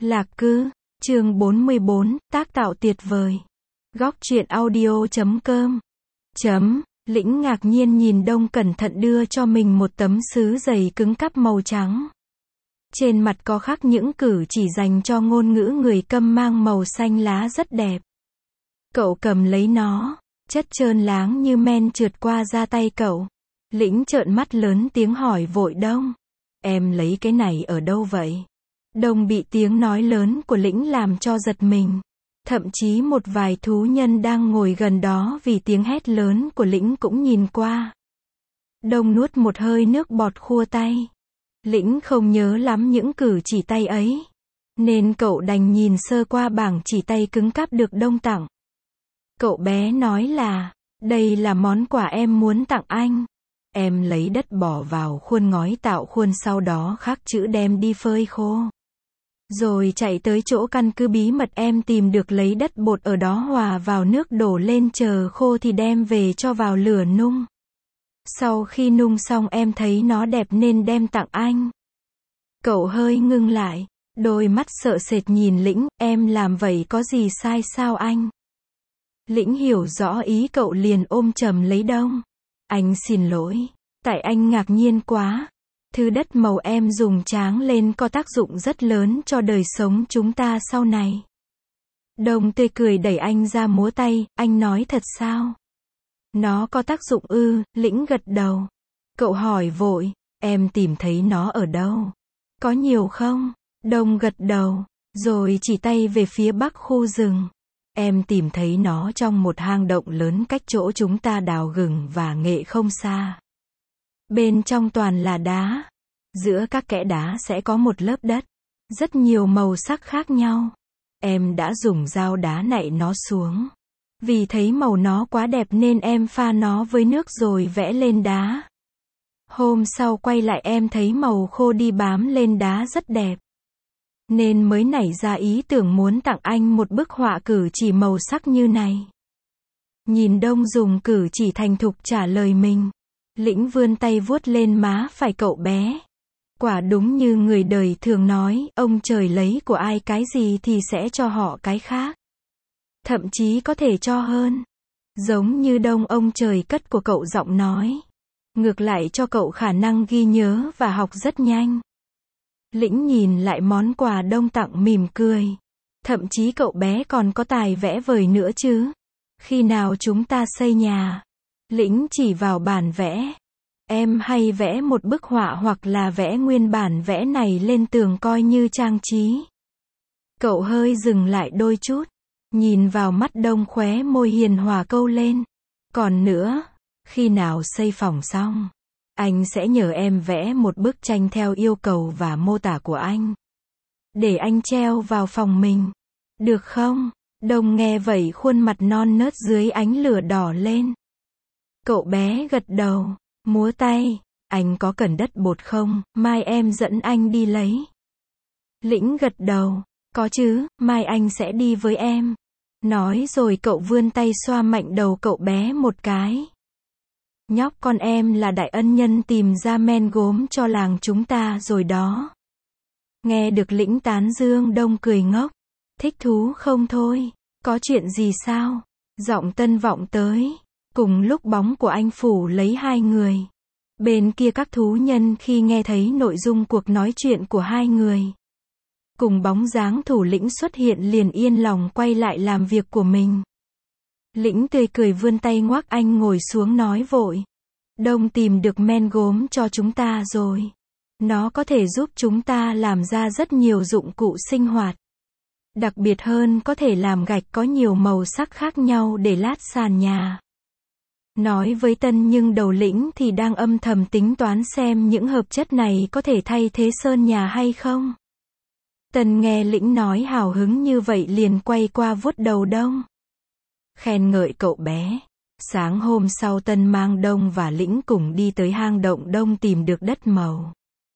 Lạc Cư, chương 44, tác tạo tuyệt vời. Góc truyện audio.com. Lĩnh ngạc nhiên nhìn Đông cẩn thận đưa cho mình một tấm sứ giày cứng cáp màu trắng. Trên mặt có khắc những cử chỉ dành cho ngôn ngữ người Câm mang màu xanh lá rất đẹp. Cậu cầm lấy nó, chất trơn láng như men trượt qua da tay cậu. Lĩnh trợn mắt lớn tiếng hỏi vội Đông. Em lấy cái này ở đâu vậy? Đông bị tiếng nói lớn của Lĩnh làm cho giật mình. Thậm chí một vài thú nhân đang ngồi gần đó vì tiếng hét lớn của Lĩnh cũng nhìn qua. Đông nuốt một hơi nước bọt khua tay. Lĩnh không nhớ lắm những cử chỉ tay ấy, nên cậu đành nhìn sơ qua bảng chỉ tay cứng cáp được Đông tặng. Cậu bé nói là, đây là món quà em muốn tặng anh. Em lấy đất bỏ vào khuôn ngói tạo khuôn, sau đó khắc chữ đem đi phơi khô. Rồi chạy tới chỗ căn cứ bí mật em tìm được, lấy đất bột ở đó hòa vào nước đổ lên chờ khô thì đem về cho vào lửa nung. Sau khi nung xong em thấy nó đẹp nên đem tặng anh. Cậu hơi ngưng lại, đôi mắt sợ sệt nhìn Lĩnh, em làm vậy có gì sai sao anh? Lĩnh hiểu rõ ý cậu liền ôm chầm lấy Đông. Anh xin lỗi, tại anh ngạc nhiên quá. Thứ đất màu em dùng tráng lên có tác dụng rất lớn cho đời sống chúng ta sau này. Đông tươi cười đẩy anh ra múa tay, anh nói thật sao? Nó có tác dụng ư? Lĩnh gật đầu. Cậu hỏi vội, em tìm thấy nó ở đâu? Có nhiều không? Đông gật đầu, rồi chỉ tay về phía bắc khu rừng. Em tìm thấy nó trong một hang động lớn cách chỗ chúng ta đào gừng và nghệ không xa. Bên trong toàn là đá. Giữa các kẽ đá sẽ có một lớp đất, rất nhiều màu sắc khác nhau. Em đã dùng dao đá nạy nó xuống. Vì thấy màu nó quá đẹp nên em pha nó với nước rồi vẽ lên đá. Hôm sau quay lại em thấy màu khô đi bám lên đá rất đẹp. Nên mới nảy ra ý tưởng muốn tặng anh một bức họa cử chỉ màu sắc như này. Nhìn Đông dùng cử chỉ thành thục trả lời mình. Lĩnh vươn tay vuốt lên má phải cậu bé. Quả đúng như người đời thường nói, ông trời lấy của ai cái gì thì sẽ cho họ cái khác. Thậm chí có thể cho hơn. Giống như Đông ông trời cất của cậu giọng nói. Ngược lại cho cậu khả năng ghi nhớ và học rất nhanh. Lĩnh nhìn lại món quà Đông tặng mỉm cười. Thậm chí cậu bé còn có tài vẽ vời nữa chứ. Khi nào chúng ta xây nhà? Lĩnh chỉ vào bản vẽ. Em hay vẽ một bức họa hoặc là vẽ nguyên bản vẽ này lên tường coi như trang trí. Cậu hơi dừng lại đôi chút. Nhìn vào mắt Đông, khóe môi hiền hòa câu lên. Còn nữa, khi nào xây phòng xong, anh sẽ nhờ em vẽ một bức tranh theo yêu cầu và mô tả của anh. Để anh treo vào phòng mình. Được không? Đông nghe vậy khuôn mặt non nớt dưới ánh lửa đỏ lên. Cậu bé gật đầu, múa tay. Anh có cần đất bột không? Mai em dẫn anh đi lấy. Lĩnh gật đầu. Có chứ, mai anh sẽ đi với em. Nói rồi cậu vươn tay xoa mạnh đầu cậu bé một cái. Nhóc con em là đại ân nhân tìm ra men gốm cho làng chúng ta rồi đó. Nghe được Lĩnh tán dương, Đông cười ngốc. Thích thú không thôi? Có chuyện gì sao? Giọng Tân vọng tới. Cùng lúc bóng của anh phủ lấy hai người. Bên kia các thú nhân khi nghe thấy nội dung cuộc nói chuyện của hai người. Cùng bóng dáng thủ lĩnh xuất hiện liền yên lòng quay lại làm việc của mình. Lĩnh tươi cười vươn tay ngoắc anh ngồi xuống nói vội. Đông tìm được men gốm cho chúng ta rồi. Nó có thể giúp chúng ta làm ra rất nhiều dụng cụ sinh hoạt. Đặc biệt hơn có thể làm gạch có nhiều màu sắc khác nhau để lát sàn nhà. Nói với Tân nhưng đầu Lĩnh thì đang âm thầm tính toán xem những hợp chất này có thể thay thế sơn nhà hay không. Tân nghe Lĩnh nói hào hứng như vậy liền quay qua vuốt đầu Đông. Khen ngợi cậu bé. Sáng hôm sau Tân mang Đông và Lĩnh cùng đi tới hang động Đông tìm được đất màu.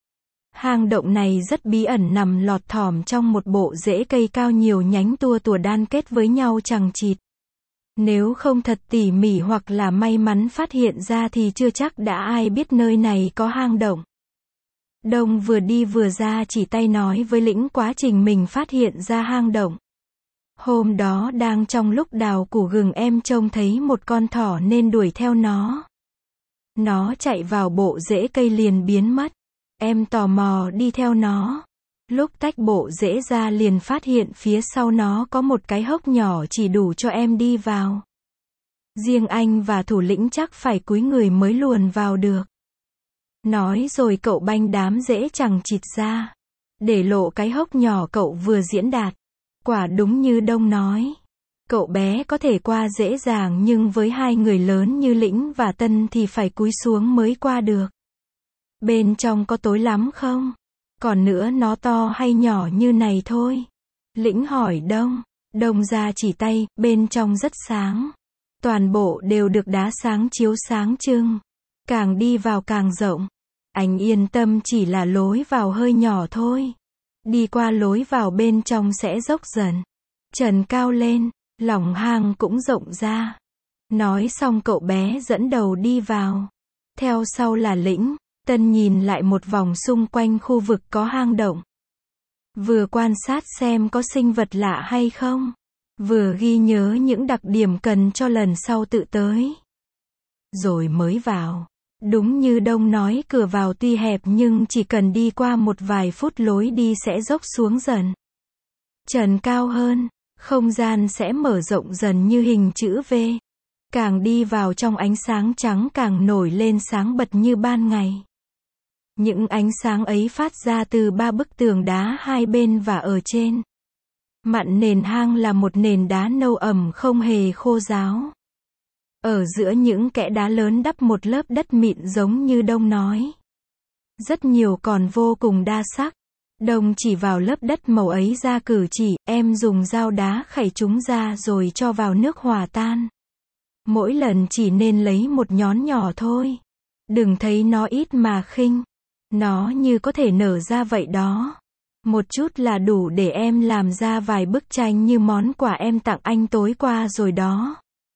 Hang động này rất bí ẩn, nằm lọt thỏm trong một bộ rễ cây cao nhiều nhánh tua tủa đan kết với nhau chằng chịt. Nếu không thật tỉ mỉ hoặc là may mắn phát hiện ra thì chưa chắc đã ai biết nơi này có hang động. Đông vừa đi vừa ra chỉ tay nói với Lĩnh quá trình mình phát hiện ra hang động. Hôm đó đang trong lúc đào củ gừng em trông thấy một con thỏ nên đuổi theo nó. Nó chạy vào bộ rễ cây liền biến mất. Em tò mò đi theo nó. Lúc tách bộ rễ ra liền phát hiện phía sau nó có một cái hốc nhỏ chỉ đủ cho em đi vào. Riêng anh và thủ lĩnh chắc phải cúi người mới luồn vào được. Nói rồi cậu banh đám rễ chằng chịt ra. Để lộ cái hốc nhỏ cậu vừa diễn đạt. Quả đúng như Đông nói. Cậu bé có thể qua dễ dàng nhưng với hai người lớn như Lĩnh và Tân thì phải cúi xuống mới qua được. Bên trong có tối lắm không? Còn nữa nó to hay nhỏ như này thôi? Lĩnh hỏi Đông. Đông ra chỉ tay, bên trong rất sáng. Toàn bộ đều được đá sáng chiếu sáng trưng. Càng đi vào càng rộng. Anh yên tâm chỉ là lối vào hơi nhỏ thôi. Đi qua lối vào bên trong sẽ dốc dần. Trần cao lên, lòng hang cũng rộng ra. Nói xong cậu bé dẫn đầu đi vào. Theo sau là Lĩnh. Tân nhìn lại một vòng xung quanh khu vực có hang động. Vừa quan sát xem có sinh vật lạ hay không. Vừa ghi nhớ những đặc điểm cần cho lần sau tự tới. Rồi mới vào. Đúng như Đông nói cửa vào tuy hẹp nhưng chỉ cần đi qua một vài phút lối đi sẽ dốc xuống dần. Trần cao hơn, không gian sẽ mở rộng dần như hình chữ V. Càng đi vào trong ánh sáng trắng càng nổi lên sáng bật như ban ngày. Những ánh sáng ấy phát ra từ 3 bức tường đá hai bên và ở trên. Mặn nền hang là một nền đá nâu ẩm không hề khô ráo. Ở giữa những kẽ đá lớn đắp một lớp đất mịn giống như Đông nói. Rất nhiều còn vô cùng đa sắc. Đông chỉ vào lớp đất màu ấy ra cử chỉ, em dùng dao đá khẩy chúng ra rồi cho vào nước hòa tan. Mỗi lần chỉ nên lấy một nhón nhỏ thôi. Đừng thấy nó ít mà khinh. Nó như có thể nở ra vậy đó. Một chút là đủ để em làm ra vài bức tranh như món quà em tặng anh tối qua rồi đó.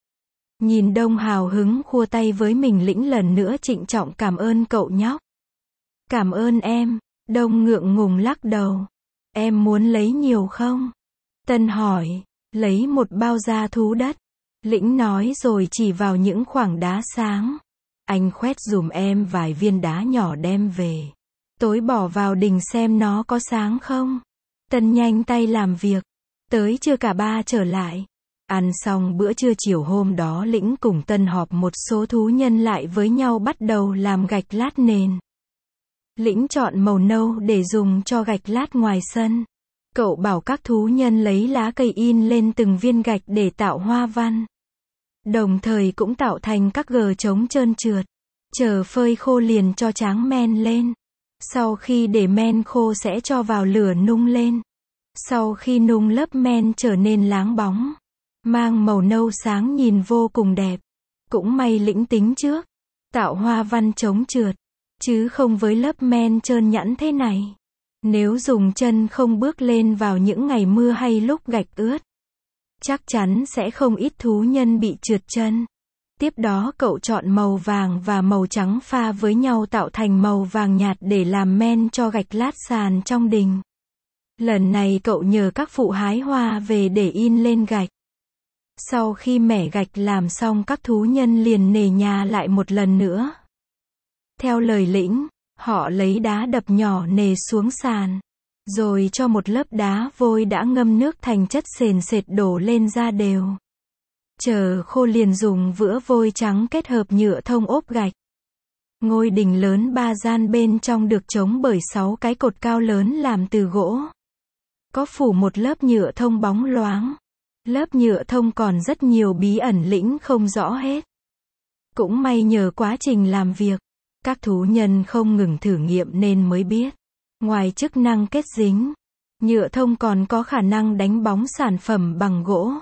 Nhìn Đông hào hứng khua tay với mình, Lĩnh lần nữa trịnh trọng cảm ơn cậu nhóc. Cảm ơn em. Đông ngượng ngùng lắc đầu. Em muốn lấy nhiều không? Tân hỏi. Lấy một bao da thú đất. Lĩnh nói rồi chỉ vào những khoảng đá sáng. Anh khoét dùm em vài viên đá nhỏ đem về. Tối bỏ vào đình xem nó có sáng không. Tân nhanh tay làm việc. Tới trưa cả ba trở lại. Ăn xong bữa trưa chiều hôm đó Lĩnh cùng Tân họp một số thú nhân lại với nhau bắt đầu làm gạch lát nền. Lĩnh chọn màu nâu để dùng cho gạch lát ngoài sân. Cậu bảo các thú nhân lấy lá cây in lên từng viên gạch để tạo hoa văn. Đồng thời cũng tạo thành các gờ trống trơn trượt. Chờ phơi khô liền cho tráng men lên. Sau khi để men khô sẽ cho vào lửa nung lên. Sau khi nung lớp men trở nên láng bóng. Mang màu nâu sáng nhìn vô cùng đẹp. Cũng may Lĩnh tính trước. Tạo hoa văn chống trượt. Chứ không với lớp men trơn nhẵn thế này. Nếu dùng chân không bước lên vào những ngày mưa hay lúc gạch ướt. Chắc chắn sẽ không ít thú nhân bị trượt chân. Tiếp đó cậu chọn màu vàng và màu trắng pha với nhau tạo thành màu vàng nhạt để làm men cho gạch lát sàn trong đình. Lần này cậu nhờ các phụ hái hoa về để in lên gạch. Sau khi mẻ gạch làm xong các thú nhân liền nề nhà lại một lần nữa. Theo lời Lĩnh, họ lấy đá đập nhỏ nề xuống sàn. Rồi cho một lớp đá vôi đã ngâm nước thành chất sền sệt đổ lên ra đều. Chờ khô liền dùng vữa vôi trắng kết hợp nhựa thông ốp gạch. Ngôi đình lớn 3 gian bên trong được chống bởi 6 cái cột cao lớn làm từ gỗ. Có phủ một lớp nhựa thông bóng loáng. Lớp nhựa thông còn rất nhiều bí ẩn Lĩnh không rõ hết. Cũng may nhờ quá trình làm việc, các thú nhân không ngừng thử nghiệm nên mới biết. Ngoài chức năng kết dính, nhựa thông còn có khả năng đánh bóng sản phẩm bằng gỗ.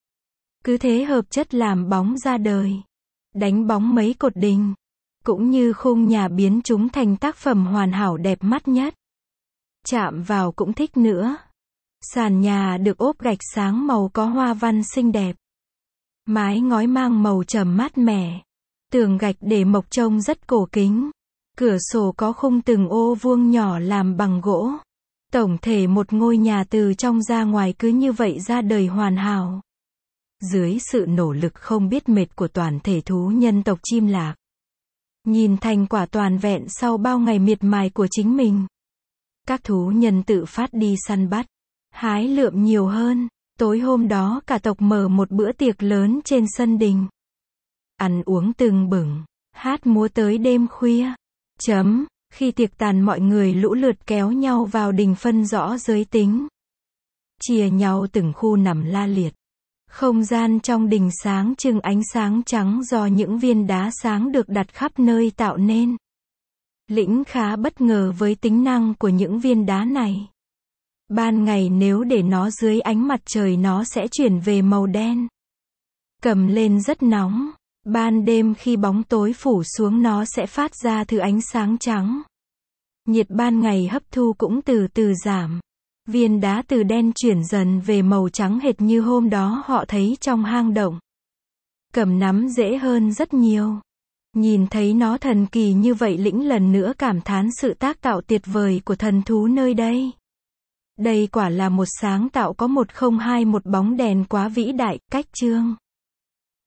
Cứ thế hợp chất làm bóng ra đời. Đánh bóng mấy cột đình. Cũng như khung nhà biến chúng thành tác phẩm hoàn hảo đẹp mắt nhất. Chạm vào cũng thích nữa. Sàn nhà được ốp gạch sáng màu có hoa văn xinh đẹp. Mái ngói mang màu trầm mát mẻ. Tường gạch để mộc trông rất cổ kính. Cửa sổ có khung từng ô vuông nhỏ làm bằng gỗ. Tổng thể một ngôi nhà từ trong ra ngoài cứ như vậy ra đời hoàn hảo. Dưới sự nỗ lực không biết mệt của toàn thể thú nhân tộc chim lạc. Nhìn thành quả toàn vẹn sau bao ngày miệt mài của chính mình. Các thú nhân tự phát đi săn bắt, hái lượm nhiều hơn. Tối hôm đó cả tộc mở một bữa tiệc lớn trên sân đình. Ăn uống tưng bừng, hát múa tới đêm khuya. Khi tiệc tàn mọi người lũ lượt kéo nhau vào đình phân rõ giới tính. Chia nhau từng khu nằm la liệt. Không gian trong đình sáng trưng ánh sáng trắng do những viên đá sáng được đặt khắp nơi tạo nên. Lĩnh khá bất ngờ với tính năng của những viên đá này. Ban ngày nếu để nó dưới ánh mặt trời nó sẽ chuyển về màu đen. Cầm lên rất nóng. Ban đêm khi bóng tối phủ xuống nó sẽ phát ra thứ ánh sáng trắng. Nhiệt ban ngày hấp thu cũng từ từ giảm. Viên đá từ đen chuyển dần về màu trắng hệt như hôm đó họ thấy trong hang động. Cầm nắm dễ hơn rất nhiều. Nhìn thấy nó thần kỳ như vậy Lĩnh lần nữa cảm thán sự tác tạo tuyệt vời của thần thú nơi đây. Đây quả là một sáng tạo có 102 một bóng đèn quá vĩ đại, cách chương.